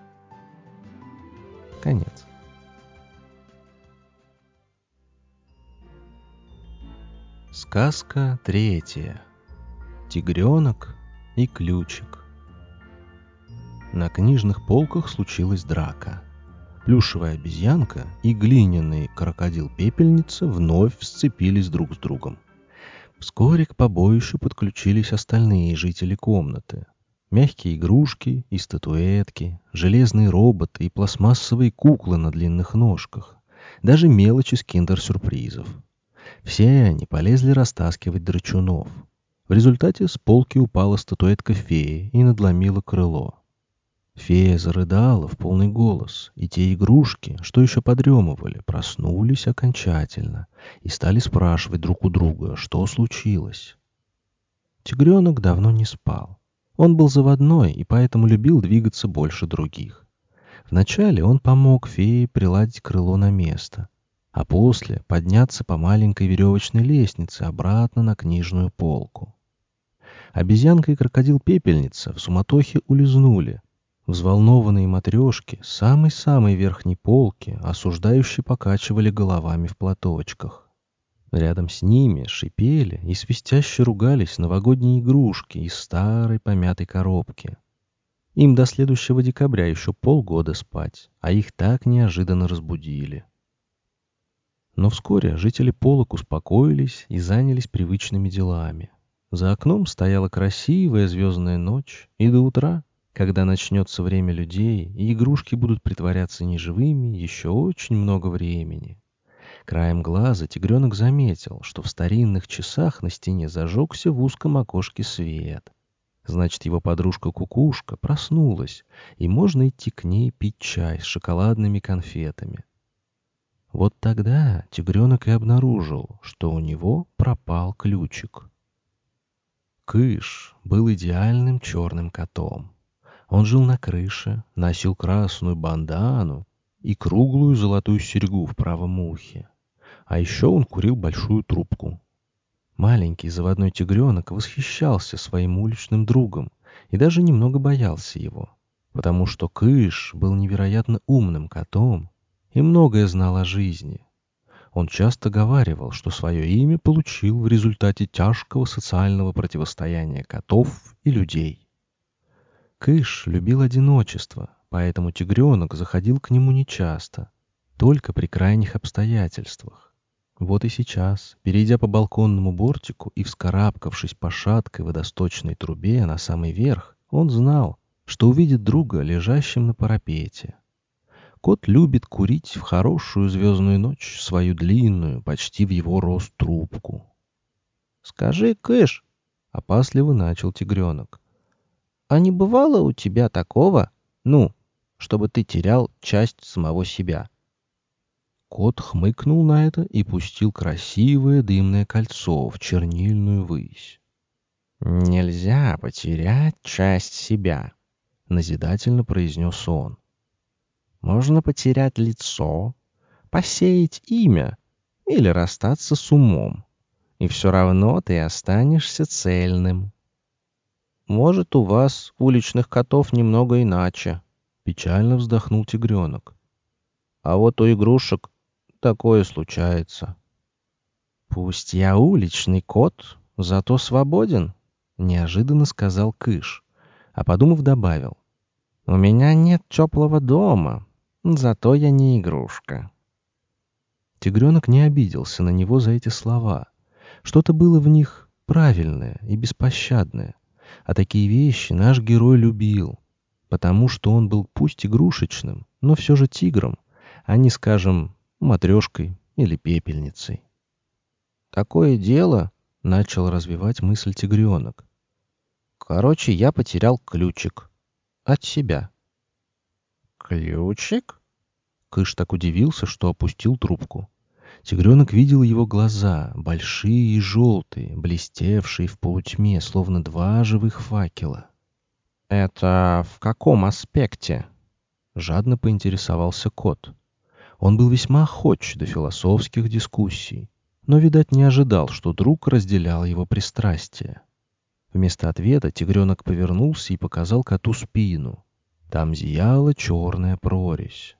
Конец. Сказка 3. Тигренок и ключик. На книжных полках случилась драка. Плюшевая обезьянка и глиняный крокодил-пепельница вновь сцепились друг с другом. Вскоре к побоищу подключились остальные жители комнаты. Мягкие игрушки и статуэтки, железные роботы и пластмассовые куклы на длинных ножках, даже мелочи с киндер-сюрпризов. Все они полезли растаскивать драчунов. В результате с полки упала статуэтка феи и надломила крыло. Фея зарыдала в полный голос, и те игрушки, что еще подремывали, проснулись окончательно и стали спрашивать друг у друга, что случилось. Тигренок давно не спал. Он был заводной и поэтому любил двигаться больше других. Вначале он помог фее приладить крыло на место, а после подняться по маленькой веревочной лестнице обратно на книжную полку. Обезьянка и крокодил-пепельница в суматохе улизнули. Взволнованные матрешки с самой-самой верхней полки осуждающе покачивали головами в платочках. Рядом с ними шипели и свистяще ругались новогодние игрушки из старой помятой коробки. Им до следующего декабря еще полгода спать, а их так неожиданно разбудили. Но вскоре жители полок успокоились и занялись привычными делами. За окном стояла красивая звездная ночь, и до утра, когда начнется время людей, и игрушки будут притворяться неживыми, еще очень много времени. Краем глаза тигренок заметил, что в старинных часах на стене зажегся в узком окошке свет. Значит, его подружка-кукушка проснулась, и можно идти к ней пить чай с шоколадными конфетами. Вот тогда тигренок и обнаружил, что у него пропал ключик. Кыш был идеальным черным котом. Он жил на крыше, носил красную бандану и круглую золотую серьгу в правом ухе. А еще он курил большую трубку. Маленький заводной тигренок восхищался своим уличным другом и даже немного боялся его, потому что Кыш был невероятно умным котом и многое знал о жизни. Он часто говаривал, что свое имя получил в результате тяжкого социального противостояния котов и людей. Кыш любил одиночество, поэтому тигренок заходил к нему нечасто, только при крайних обстоятельствах. Вот и сейчас, перейдя по балконному бортику и вскарабкавшись по шаткой водосточной трубе на самый верх, он знал, что увидит друга лежащим на парапете. Кот любит курить в хорошую звездную ночь свою длинную, почти в его рост трубку. «Скажи, Кыш», — опасливо начал тигренок, а не бывало у тебя такого, чтобы ты терял часть самого себя?» Кот хмыкнул на это и пустил красивое дымное кольцо в чернильную высь. «Нельзя потерять часть себя», — назидательно произнес он. «Можно потерять лицо, посеять имя или расстаться с умом, и все равно ты останешься цельным. Может, у вас, уличных котов, немного иначе», — печально вздохнул тигренок. «а вот у игрушек такое случается». «Пусть я уличный кот, зато свободен», — неожиданно сказал Кыш, а подумав добавил. «У меня нет теплого дома, зато я не игрушка». Тигренок не обиделся на него за эти слова. Что-то было в них правильное и беспощадное. А такие вещи наш герой любил, потому что он был пусть игрушечным, но все же тигром, а не, скажем, матрешкой или пепельницей. «Такое дело», — начал развивать мысль тигренок. «Короче, я потерял ключик. От себя». «Ключик?» Кыш так удивился, что опустил трубку. Тигренок видел его глаза, большие и желтые, блестевшие в полутьме, словно два живых факела. «Это в каком аспекте?» — жадно поинтересовался кот. Он был весьма охоч до философских дискуссий, но, видать, не ожидал, что друг разделял его пристрастие. Вместо ответа тигренок повернулся и показал коту спину. Там зияла черная прорезь.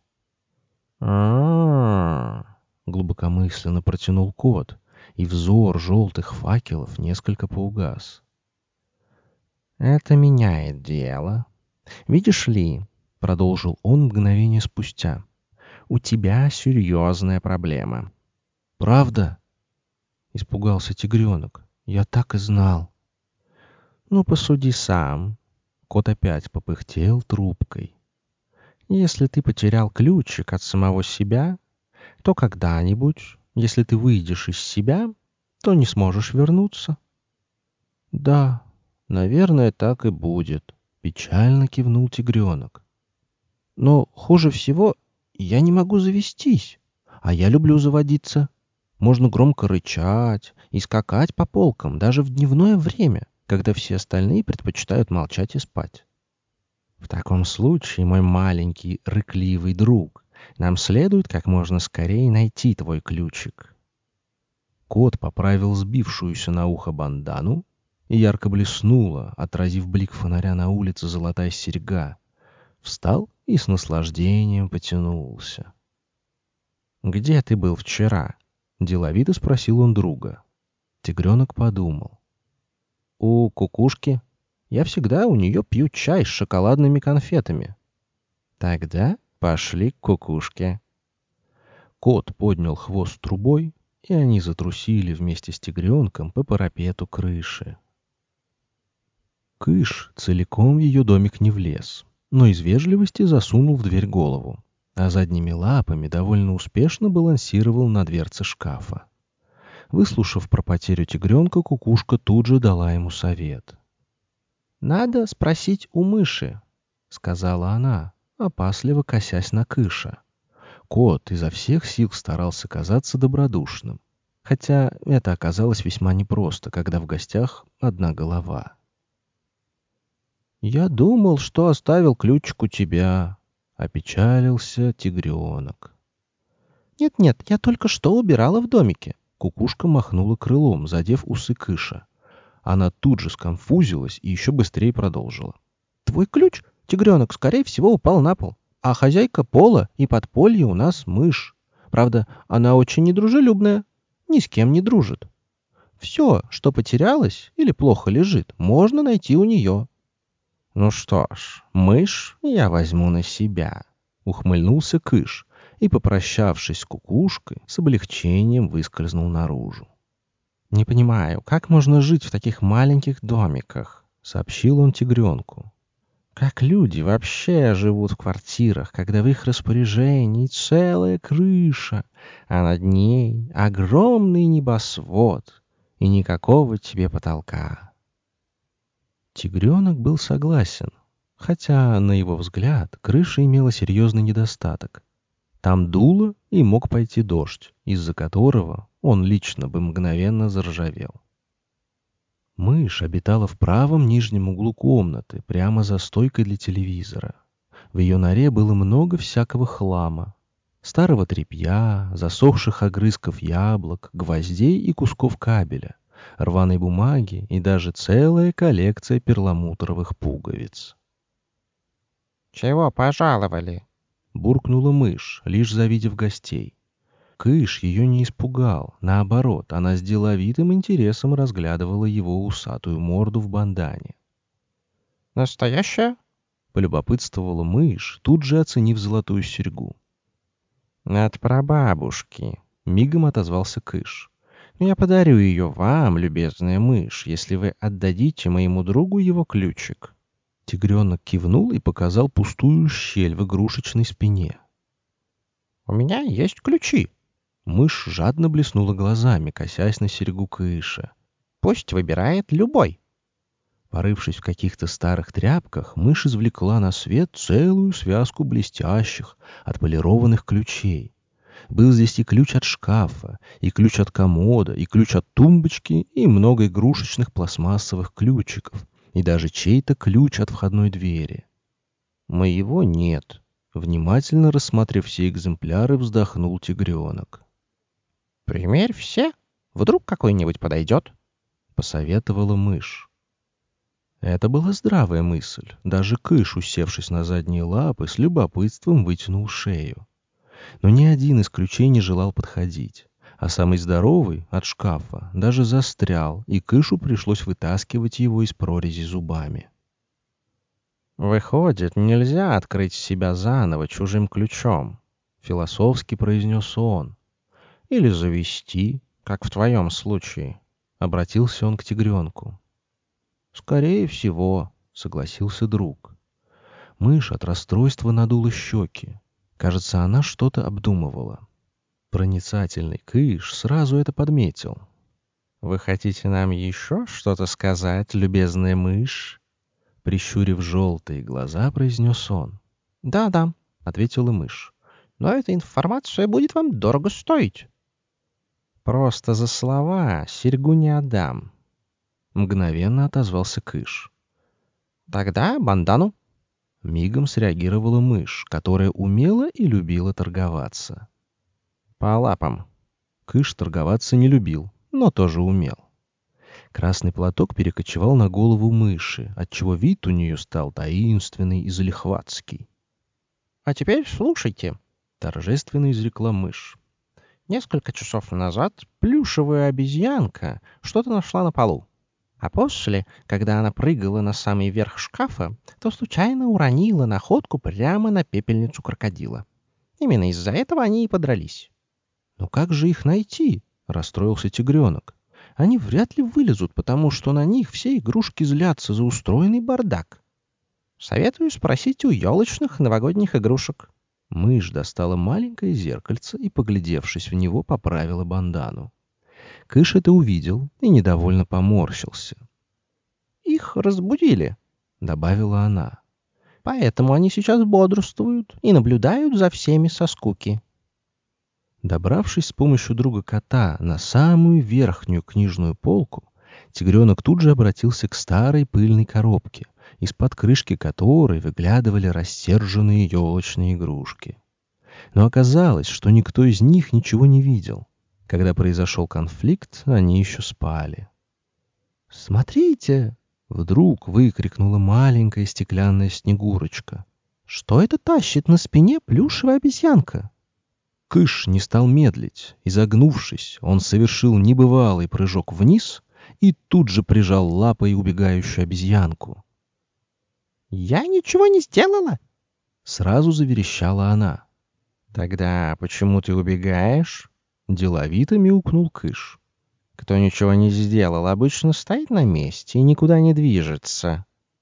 Глубокомысленно протянул кот, и взор желтых факелов несколько поугас. «Это меняет дело. Видишь ли, — продолжил он мгновение спустя, — у тебя серьезная проблема». «Правда?» — испугался тигренок. «Я так и знал». «Ну, посуди сам. Кот опять попыхтел трубкой. «Если ты потерял ключик от самого себя, то когда-нибудь, если ты выйдешь из себя, то не сможешь вернуться». «Да, наверное, так и будет», — печально кивнул тигренок. «Но хуже всего я не могу завестись, а я люблю заводиться. Можно громко рычать и скакать по полкам даже в дневное время, когда все остальные предпочитают молчать и спать. В таком случае, мой маленький рыкливый друг, нам следует как можно скорее найти твой ключик». Кот поправил сбившуюся на ухо бандану, и ярко блеснула, отразив блик фонаря на улице, золотая серьга. Встал и с наслаждением потянулся. «Где ты был вчера?» — деловито спросил он друга. Тигренок подумал. «У кукушки. Я всегда у нее пью чай с шоколадными конфетами». «Тогда пошли к кукушке». Кот поднял хвост трубой, и они затрусили вместе с тигренком по парапету крыши. Кыш целиком в ее домик не влез, но из вежливости засунул в дверь голову, а задними лапами довольно успешно балансировал на дверце шкафа. Выслушав про потерю тигренка, кукушка тут же дала ему совет. «Надо спросить у мыши», — сказала она, опасливо косясь на Кыша. Кот изо всех сил старался казаться добродушным, хотя это оказалось весьма непросто, когда в гостях одна голова. «Я думал, что оставил ключик у тебя», — опечалился тигренок. «Нет-нет, я только что убирала в домике». Кукушка махнула крылом, задев усы Кыша. Она тут же сконфузилась и еще быстрее продолжила. «Твой ключ, тигренок, скорее всего, упал на пол, а хозяйка пола и подполья у нас мышь. Правда, она очень недружелюбная, ни с кем не дружит. Все, что потерялось или плохо лежит, можно найти у нее». «Ну что ж, мышь я возьму на себя», — ухмыльнулся Кыш и, попрощавшись с кукушкой, с облегчением выскользнул наружу. «Не понимаю, как можно жить в таких маленьких домиках?» — сообщил он тигренку. «Как люди вообще живут в квартирах, когда в их распоряжении целая крыша, а над ней огромный небосвод и никакого тебе потолка?» Тигренок был согласен, хотя, на его взгляд, крыша имела серьезный недостаток. Там дуло и мог пойти дождь, из-за которого он лично бы мгновенно заржавел. Мышь обитала в правом нижнем углу комнаты, прямо за стойкой для телевизора. В ее норе было много всякого хлама. Старого тряпья, засохших огрызков яблок, гвоздей и кусков кабеля, рваной бумаги и даже целая коллекция перламутровых пуговиц. «Чего пожаловали?» — буркнула мышь, лишь завидев гостей. Кыш ее не испугал, наоборот, она с деловитым интересом разглядывала его усатую морду в бандане. «Настоящая?» — полюбопытствовала мышь, тут же оценив золотую серьгу. «От прабабушки», — мигом отозвался Кыш. «Я подарю ее вам, любезная мышь, если вы отдадите моему другу его ключик». Тигренок кивнул и показал пустую щель в игрушечной спине. «У меня есть ключи». Мышь жадно блеснула глазами, косясь на серьгу Кыша. «Пусть выбирает любой». Порывшись в каких-то старых тряпках, мышь извлекла на свет целую связку блестящих, отполированных ключей. Был здесь и ключ от шкафа, и ключ от комода, и ключ от тумбочки, и много игрушечных пластмассовых ключиков, и даже чей-то ключ от входной двери. «Моего нет», — внимательно рассмотрев все экземпляры, вздохнул тигренок. «Примерь все, вдруг какой-нибудь подойдет», — посоветовала мышь. Это была здравая мысль. Даже Кыш, усевшись на задние лапы, с любопытством вытянул шею. Но ни один из ключей не желал подходить, а самый здоровый, от шкафа, даже застрял, и Кышу пришлось вытаскивать его из прорези зубами. «Выходит, нельзя открыть себя заново чужим ключом», — философски произнес он. «Или завести, как в твоем случае», — обратился он к тигренку. «Скорее всего», — согласился друг. Мышь от расстройства надула щеки. Кажется, она что-то обдумывала. Проницательный Кыш сразу это подметил. «Вы хотите нам еще что-то сказать, любезная мышь?» Прищурив желтые глаза, произнес он. «Да-да», — ответила мышь. «Но эта информация будет вам дорого стоить». «Просто за слова серьгу не отдам», — мгновенно отозвался Кыш. «Тогда бандану». Мигом среагировала мышь, которая умела и любила торговаться. «По лапам». Кыш торговаться не любил, но тоже умел. Красный платок перекочевал на голову мыши, отчего вид у нее стал таинственный и залихватский. «А теперь слушайте», — торжественно изрекла мышь. «Несколько часов назад плюшевая обезьянка что-то нашла на полу. А после, когда она прыгала на самый верх шкафа, то случайно уронила находку прямо на пепельницу крокодила. Именно из-за этого они и подрались». «Но как же их найти?» — расстроился тигренок. «Они вряд ли вылезут, потому что на них все игрушки злятся за устроенный бардак». «Советую спросить у елочных новогодних игрушек». Мышь достала маленькое зеркальце и, поглядевшись в него, поправила бандану. Кыш это увидел и недовольно поморщился. «Их разбудили», — добавила она. «Поэтому они сейчас бодрствуют и наблюдают за всеми со скуки». Добравшись с помощью друга кота на самую верхнюю книжную полку, тигренок тут же обратился к старой пыльной коробке, из-под крышки которой выглядывали рассерженные елочные игрушки. Но оказалось, что никто из них ничего не видел. Когда произошел конфликт, они еще спали. «Смотрите!» — вдруг выкрикнула маленькая стеклянная Снегурочка. «Что это тащит на спине плюшевая обезьянка?» Кыш не стал медлить. Изогнувшись, он совершил небывалый прыжок вниз и тут же прижал лапой убегающую обезьянку. «Я ничего не сделала!» — сразу заверещала она. «Тогда почему ты убегаешь?» — деловито мяукнул Кыш. «Кто ничего не сделал, обычно стоит на месте и никуда не движется».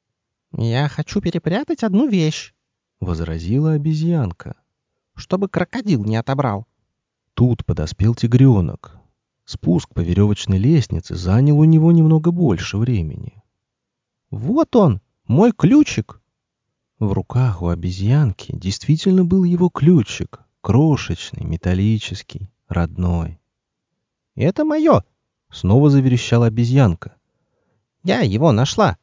«Я хочу перепрятать одну вещь», — возразила обезьянка. «Чтобы крокодил не отобрал». Тут подоспел тигренок. Спуск по веревочной лестнице занял у него немного больше времени. «Вот он, мой ключик!» В руках у обезьянки действительно был его ключик, крошечный, металлический, родной. «Это мое!» — снова заверещала обезьянка. «Я его нашла!»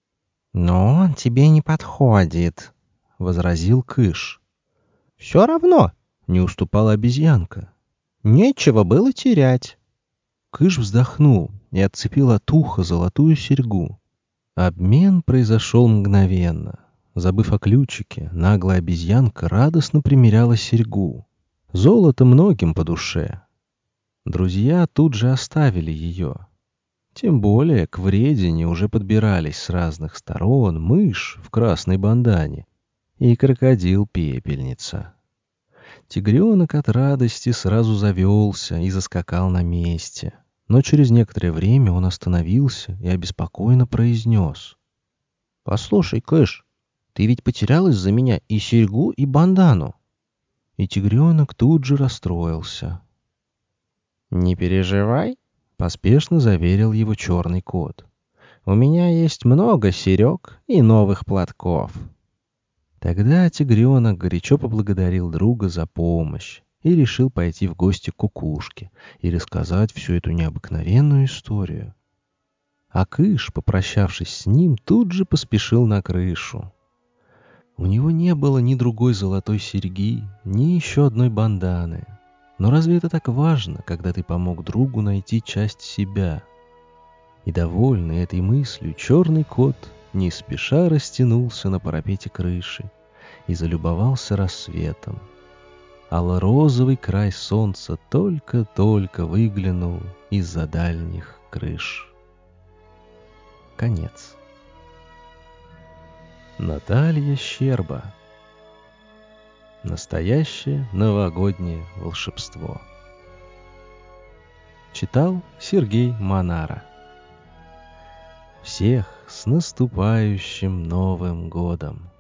«Но он тебе не подходит», — возразил Кыш. «Все равно!» — не уступала обезьянка. «Нечего было терять!» Кыш вздохнул и отцепил от уха золотую серьгу. Обмен произошел мгновенно. Забыв о ключике, наглая обезьянка радостно примеряла серьгу. Золото многим по душе. Друзья тут же оставили ее. Тем более к вредине уже подбирались с разных сторон мышь в красной бандане и крокодил-пепельница. Тигренок от радости сразу завелся и заскакал на месте. Но через некоторое время он остановился и обеспокоенно произнес. «Послушай, Кыш, ты ведь потерял из-за меня и серьгу, и бандану». И тигренок тут же расстроился. «Не переживай», — поспешно заверил его черный кот. «У меня есть много серег и новых платков». Тогда тигренок горячо поблагодарил друга за помощь и решил пойти в гости к кукушке и рассказать всю эту необыкновенную историю. А Кыш, попрощавшись с ним, тут же поспешил на крышу. У него не было ни другой золотой серьги, ни еще одной банданы. Но разве это так важно, когда ты помог другу найти часть себя? И довольный этой мыслью, черный кот не спеша растянулся на парапете крыши и залюбовался рассветом. Алло-розовый край солнца только-только выглянул из-за дальних крыш. Конец. Наталья Щерба. Настоящее новогоднее волшебство. Читал Сергей Монара. Всех с С наступающим Новым годом!